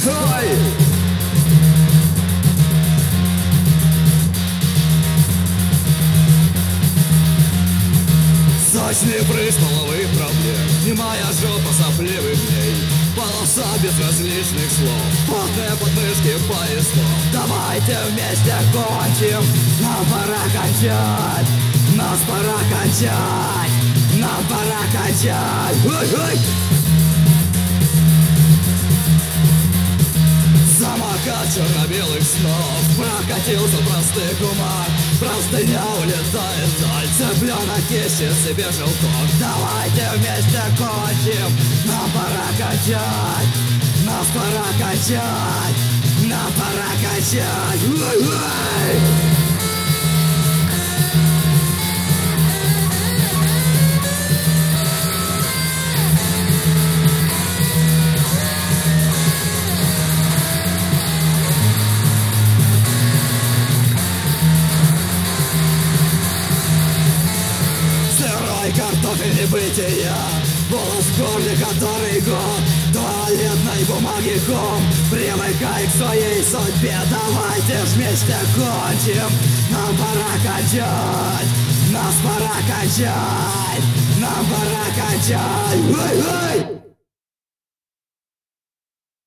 Ой! Сочный брызг половых проблем, немая жопа сопливых дней, полоса безразличных слов, потные подмышки поездов. Давайте вместе кончим, нам пора кончать, нас пора кончать, нам пора кончать. Ой-ой! Самокат черно-белых снов прокатился в простых умах, простыня улетает вдаль, цыпленок ищет себе желток. Давайте вместе кончим, нам пора кончать, нас пора кончать, нам пора кончать. Ой-ой! Картофель небытия, волос в горле, который год, туалетной бумаги ком. Привыкай к своей судьбе, давайте ж вместе кончим. Нам пора кончать, нас пора кончать, нам пора кончать. Ой-ой!